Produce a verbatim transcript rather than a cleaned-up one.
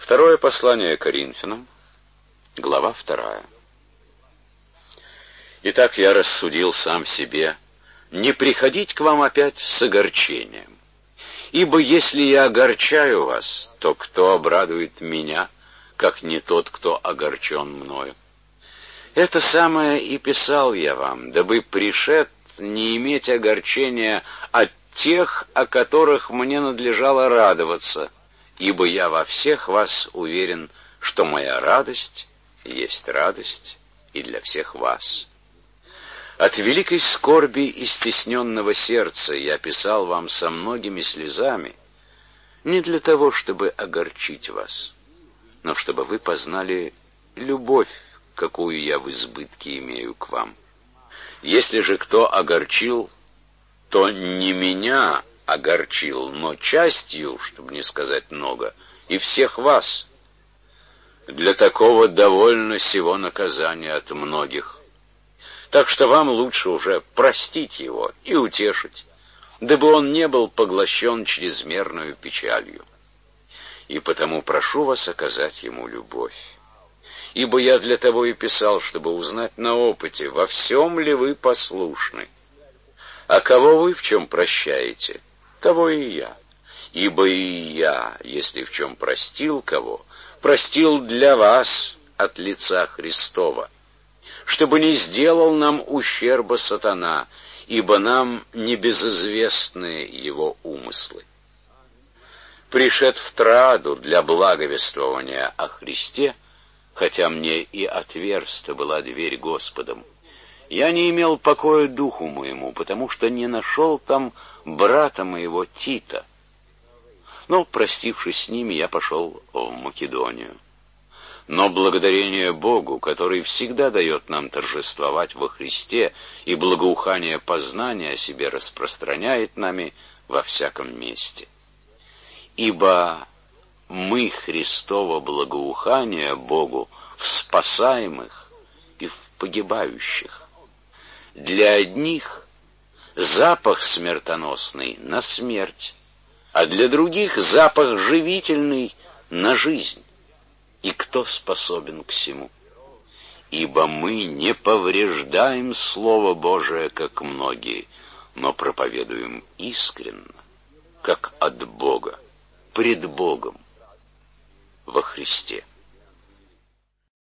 Второе послание Коринфянам, глава вторая. Итак, я рассудил сам себе, не приходить к вам опять с огорчением. Ибо если я огорчаю вас, то кто обрадует меня, как не тот, кто огорчен мною? Это самое и писал я вам, дабы пришед не иметь огорчения от тех, о которых мне надлежало радоваться, ибо я во всех вас уверен, что моя радость есть радость и для всех вас. От великой скорби и стесненного сердца я писал вам со многими слезами, не для того, чтобы огорчить вас, но чтобы вы познали любовь, какую я в избытке имею к вам. Если же кто огорчил, то не меня огорчил, но частью, чтобы не сказать много, и всех вас. Для такого довольно сего наказания от многих. Так что вам лучше уже простить его и утешить, дабы он не был поглощен чрезмерную печалью. И потому прошу вас оказать ему любовь. Ибо я для того и писал, чтобы узнать на опыте, во всем ли вы послушны. А кого вы в чем прощаете, того и я. Ибо и я, если в чем простил кого, простил для вас от лица Христова, чтобы не сделал нам ущерба сатана, ибо нам небезызвестны его умыслы. Пришед в Троаду для благовествования о Христе, хотя мне и отверста была дверь Господом, я не имел покоя духу моему, потому что не нашел там брата моего Тита. Но, простившись с ними, я пошел в Македонию. Но благодарение Богу, который всегда дает нам торжествовать во Христе и благоухание познания о себе распространяет нами во всяком месте. Ибо мы Христово благоухание Богу в спасаемых и в погибающих. Для одних запах смертоносный на смерть, а для других запах живительный на жизнь. И кто способен к сему? Ибо мы не повреждаем Слово Божие, как многие, но проповедуем искренно, как от Бога, пред Богом, во Христе.